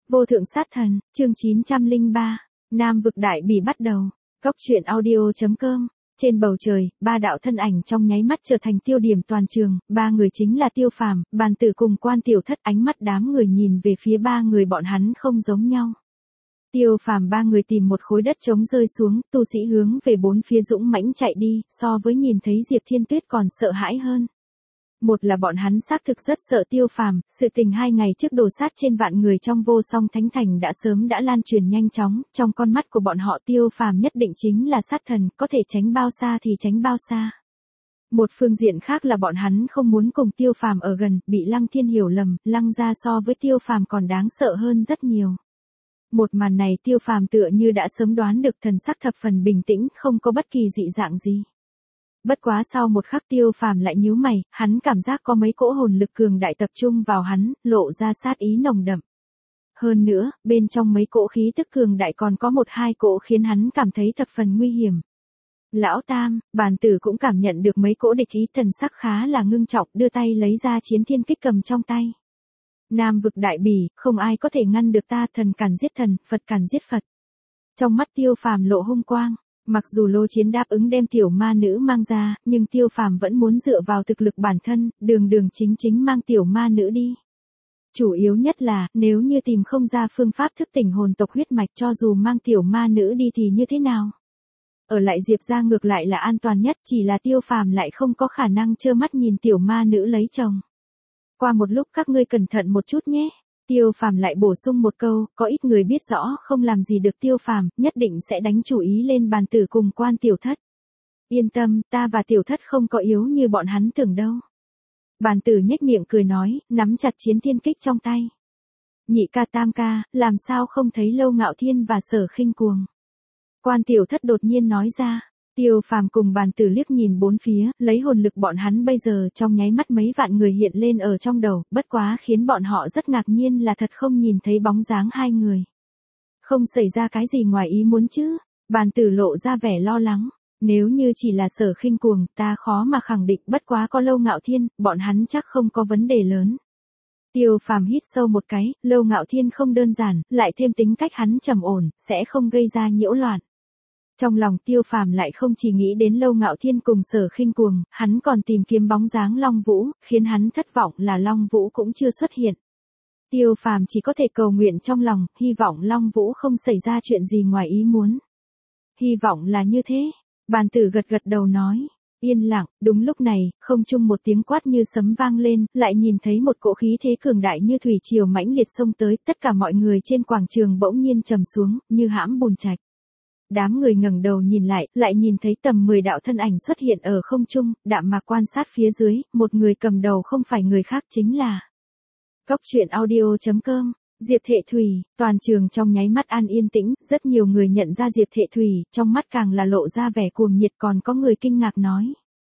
Vô thượng sát thần, chương 903, Nam vực đại bỉ bắt đầu. Góc truyện audio.com. Trên bầu trời, ba đạo thân ảnh trong nháy mắt trở thành tiêu điểm toàn trường, ba người chính là Tiêu Phàm, Bàn Tử cùng Quan Tiểu Thất. Ánh mắt đám người nhìn về phía ba người bọn hắn không giống nhau. Tiêu Phàm ba người tìm một khối đất trống rơi xuống, tu sĩ hướng về bốn phía dũng mãnh chạy đi, so với nhìn thấy Diệp Thiên Tuyết còn sợ hãi hơn. Một là bọn hắn xác thực rất sợ Tiêu Phàm, sự tình 2 ngày trước đổ sát trên vạn người trong Vô Song Thánh Thành đã sớm đã lan truyền nhanh chóng, trong con mắt của bọn họ Tiêu Phàm nhất định chính là sát thần, có thể tránh bao xa thì tránh bao xa. Một phương diện khác là bọn hắn không muốn cùng Tiêu Phàm ở gần, bị Lăng Thiên hiểu lầm, Lăng gia so với Tiêu Phàm còn đáng sợ hơn rất nhiều. Một màn này Tiêu Phàm tựa như đã sớm đoán được, thần sắc thập phần bình tĩnh, không có bất kỳ dị dạng gì. Bất quá sau một khắc Tiêu Phàm lại nhíu mày, hắn cảm giác có mấy cỗ hồn lực cường đại tập trung vào hắn, lộ ra sát ý nồng đậm. Hơn nữa, bên trong mấy cỗ khí tức cường đại còn có 1-2 cỗ khiến hắn cảm thấy thập phần nguy hiểm. Lão Tam, Bàn Tử cũng cảm nhận được mấy cỗ địch ý, thần sắc khá là ngưng trọng, đưa tay lấy ra Chiến Thiên Kích cầm trong tay. Nam vực đại bỉ, không ai có thể ngăn được ta, thần càn giết thần, Phật càn giết Phật. Trong mắt Tiêu Phàm lộ hung quang. Mặc dù Lô Chiến đáp ứng đem tiểu ma nữ mang ra, nhưng Tiêu Phàm vẫn muốn dựa vào thực lực bản thân, đường chính mang tiểu ma nữ đi. Chủ yếu nhất là, nếu như tìm không ra phương pháp thức tỉnh hồn tộc huyết mạch, cho dù mang tiểu ma nữ đi thì như thế nào? Ở lại Diệp gia ngược lại là an toàn nhất, chỉ là Tiêu Phàm lại không có khả năng trơ mắt nhìn tiểu ma nữ lấy chồng. Qua một lúc các ngươi cẩn thận một chút nhé. Tiêu Phàm lại bổ sung một câu, có ít người biết rõ không làm gì được Tiêu Phàm, nhất định sẽ đánh chủ ý lên Bàn Tử cùng Quan Tiểu Thất. Yên tâm, ta và Tiểu Thất không có yếu như bọn hắn tưởng đâu. Bàn Tử nhếch miệng cười nói, nắm chặt Chiến Thiên Kích trong tay. Nhị ca tam ca, làm sao không thấy Lâu Ngạo Thiên và Sở Khinh Cuồng? Quan Tiểu Thất đột nhiên nói ra. Tiêu Phàm cùng Bàn Tử liếc nhìn bốn phía, lấy hồn lực bọn hắn bây giờ trong nháy mắt mấy vạn người hiện lên ở trong đầu, bất quá khiến bọn họ rất ngạc nhiên là thật không nhìn thấy bóng dáng hai người. Không xảy ra cái gì ngoài ý muốn chứ? Bàn Tử lộ ra vẻ lo lắng. Nếu như chỉ là Sở Khinh Cuồng, ta khó mà khẳng định, bất quá có Lâu Ngạo Thiên, bọn hắn chắc không có vấn đề lớn. Tiêu Phàm hít sâu một cái, Lâu Ngạo Thiên không đơn giản, lại thêm tính cách hắn trầm ổn, sẽ không gây ra nhiễu loạn. Trong lòng Tiêu Phàm lại không chỉ nghĩ đến Lâu Ngạo Thiên cùng Sở Khinh Cuồng, hắn còn tìm kiếm bóng dáng Long Vũ, khiến hắn thất vọng là Long Vũ cũng chưa xuất hiện. Tiêu Phàm chỉ có thể cầu nguyện trong lòng, hy vọng Long Vũ không xảy ra chuyện gì ngoài ý muốn. Hy vọng là như thế. Bàn Tử gật đầu nói. Yên lặng, đúng lúc này, không trung một tiếng quát như sấm vang lên, lại nhìn thấy một cỗ khí thế cường đại như thủy triều mãnh liệt xông tới, tất cả mọi người trên quảng trường bỗng nhiên trầm xuống, như hãm bùn trạch. Đám người ngẩng đầu nhìn lại nhìn thấy tầm 10 đạo thân ảnh xuất hiện ở không trung, đạm mạc quan sát phía dưới, một người cầm đầu không phải người khác chính là Góc truyện audio.com. Diệp Thệ Thủy. Toàn trường trong nháy mắt an yên tĩnh, rất nhiều người nhận ra Diệp Thệ Thủy, trong mắt càng là lộ ra vẻ cuồng nhiệt, còn có người kinh ngạc nói.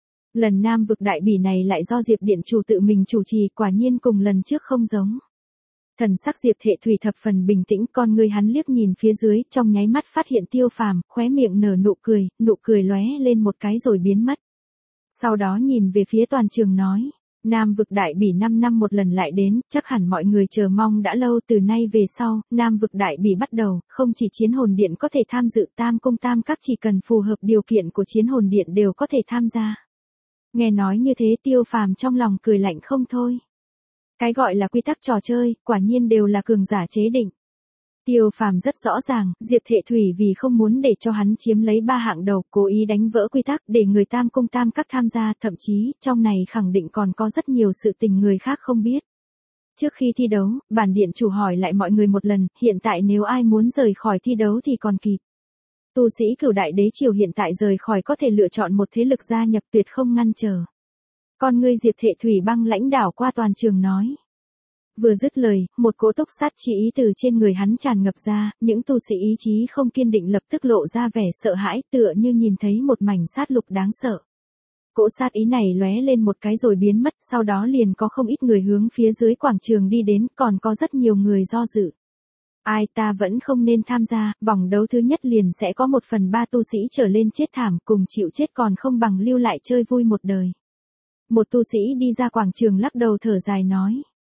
Lần Nam vực đại bỉ này lại do Diệp Điện chủ tự mình chủ trì, quả nhiên cùng lần trước không giống. Thần sắc Diệp Thệ Thủy thập phần bình tĩnh, con người hắn liếc nhìn phía dưới, trong nháy mắt phát hiện Tiêu Phàm, khóe miệng nở nụ cười lóe lên một cái rồi biến mất. Sau đó nhìn về phía toàn trường nói, Nam vực đại bỉ 5 năm một lần lại đến, chắc hẳn mọi người chờ mong đã lâu, từ nay về sau, Nam vực đại bỉ bắt đầu, không chỉ Chiến Hồn Điện có thể tham dự, Tam Cung Tam Các chỉ cần phù hợp điều kiện của Chiến Hồn Điện đều có thể tham gia. Nghe nói như thế Tiêu Phàm trong lòng cười lạnh không thôi. Cái gọi là quy tắc trò chơi, quả nhiên đều là cường giả chế định. Tiêu Phàm rất rõ ràng, Diệp Thệ Thủy vì không muốn để cho hắn chiếm lấy 3 hạng đầu, cố ý đánh vỡ quy tắc để người Tam Cung Tam Các tham gia, thậm chí, trong này khẳng định còn có rất nhiều sự tình người khác không biết. Trước khi thi đấu, bản điện chủ hỏi lại mọi người một lần, hiện tại nếu ai muốn rời khỏi thi đấu thì còn kịp. Tu sĩ Cửu Đại Đế Triều hiện tại rời khỏi có thể lựa chọn một thế lực gia nhập, tuyệt không ngăn trở. Con ngươi Diệp Thệ Thủy băng lãnh đảo qua toàn trường nói. Vừa dứt lời, một cỗ túc sát chi ý từ trên người hắn tràn ngập ra, những tu sĩ ý chí không kiên định lập tức lộ ra vẻ sợ hãi, tựa như nhìn thấy một mảnh sát lục đáng sợ. Cỗ sát ý này lóe lên một cái rồi biến mất, sau đó liền có không ít người hướng phía dưới quảng trường đi đến, còn có rất nhiều người do dự. Ai ta vẫn không nên tham gia, vòng đấu thứ nhất liền sẽ có 1/3 tu sĩ trở lên chết thảm, cùng chịu chết còn không bằng lưu lại chơi vui một đời. Một tu sĩ đi ra quảng trường lắc đầu thở dài nói.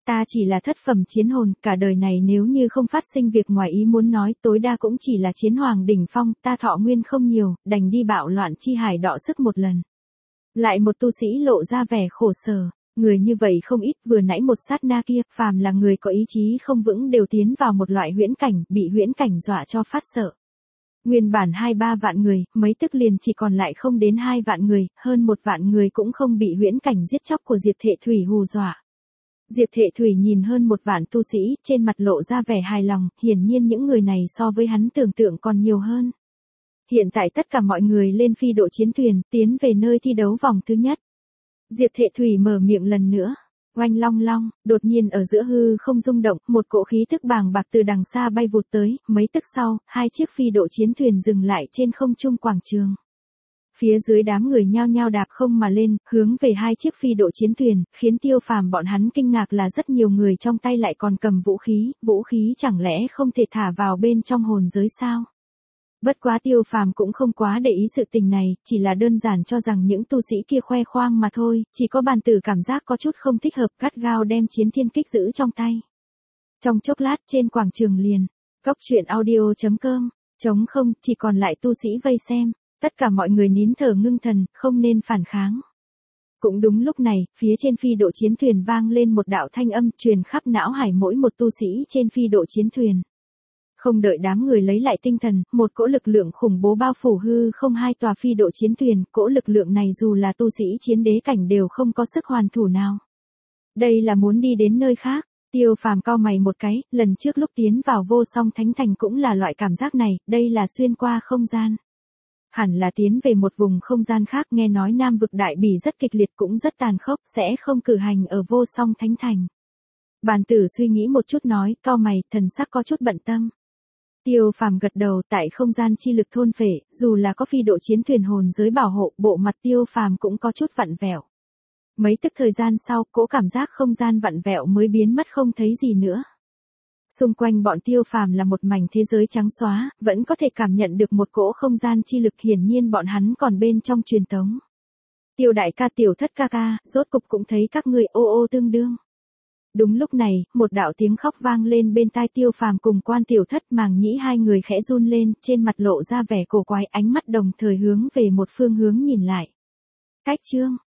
Ta chỉ là thất phẩm chiến hồn, cả đời này nếu như không phát sinh việc ngoài ý muốn nói, tối đa cũng chỉ là chiến hoàng đỉnh phong, ta thọ nguyên không nhiều, đành đi bạo loạn chi hải đọ sức một lần. Lại một tu sĩ lộ ra vẻ khổ sở, người như vậy không ít, vừa nãy một sát na kia, phàm là người có ý chí không vững đều tiến vào một loại huyễn cảnh, bị huyễn cảnh dọa cho phát sợ. Nguyên bản 2-3 vạn người, mấy tức liền chỉ còn lại không đến 2 vạn người, hơn 1 vạn người cũng không bị huyễn cảnh giết chóc của Diệp Thệ Thủy hù dọa. Diệp Thệ Thủy nhìn hơn 1 vạn tu sĩ, trên mặt lộ ra vẻ hài lòng, hiển nhiên những người này so với hắn tưởng tượng còn nhiều hơn. Hiện tại tất cả mọi người lên phi độ chiến thuyền, tiến về nơi thi đấu vòng thứ nhất. Diệp Thệ Thủy mở miệng lần nữa. Oanh long long, đột nhiên ở giữa hư không rung động, một cỗ khí tức bàng bạc từ đằng xa bay vụt tới, mấy tức sau, 2 chiếc phi độ chiến thuyền dừng lại trên không trung quảng trường. Phía dưới đám người nhao nhao đạp không mà lên, hướng về 2 chiếc phi độ chiến thuyền, khiến Tiêu Phàm bọn hắn kinh ngạc là rất nhiều người trong tay lại còn cầm vũ khí chẳng lẽ không thể thả vào bên trong hồn giới sao? Bất quá Tiêu Phàm cũng không quá để ý sự tình này, chỉ là đơn giản cho rằng những tu sĩ kia khoe khoang mà thôi, chỉ có bàn tử cảm giác có chút không thích hợp, gắt gao đem chiến thiên kích giữ trong tay. Trong chốc lát trên quảng trường liền, Cốc Truyện Audio.com, trống không, chỉ còn lại tu sĩ vây xem, tất cả mọi người nín thở ngưng thần, không nên phản kháng. Cũng đúng lúc này, phía trên phi độ chiến thuyền vang lên một đạo thanh âm truyền khắp não hải mỗi một tu sĩ trên phi độ chiến thuyền. Không đợi đám người lấy lại tinh thần, một cỗ lực lượng khủng bố bao phủ hư không 2 tòa phi độ chiến thuyền, cỗ lực lượng này dù là tu sĩ chiến đế cảnh đều không có sức hoàn thủ nào. Đây là muốn đi đến nơi khác, Tiêu Phàm cau mày một cái, lần trước lúc tiến vào Vô Song Thánh Thành cũng là loại cảm giác này, đây là xuyên qua không gian. Hẳn là tiến về một vùng không gian khác, nghe nói Nam vực Đại Bỉ rất kịch liệt cũng rất tàn khốc, sẽ không cử hành ở Vô Song Thánh Thành. Bàn tử suy nghĩ một chút nói, cau mày, thần sắc có chút bận tâm. Tiêu Phàm gật đầu, tại không gian chi lực thôn phệ, dù là có phi độ chiến thuyền hồn giới bảo hộ, bộ mặt Tiêu Phàm cũng có chút vặn vẹo. Mấy tức thời gian sau, cỗ cảm giác không gian vặn vẹo mới biến mất không thấy gì nữa. Xung quanh bọn Tiêu Phàm là một mảnh thế giới trắng xóa, vẫn có thể cảm nhận được một cỗ không gian chi lực, hiển nhiên bọn hắn còn bên trong truyền tống. Tiêu đại ca, Tiểu thất ca ca, rốt cục cũng thấy các ngươi ô ô tương đương. Đúng lúc này, một đạo tiếng khóc vang lên bên tai Tiêu Phàm cùng Quan Tiểu Thất, màng nhĩ hai người khẽ run lên, trên mặt lộ ra vẻ cổ quái, ánh mắt đồng thời hướng về một phương hướng nhìn lại. Cách chương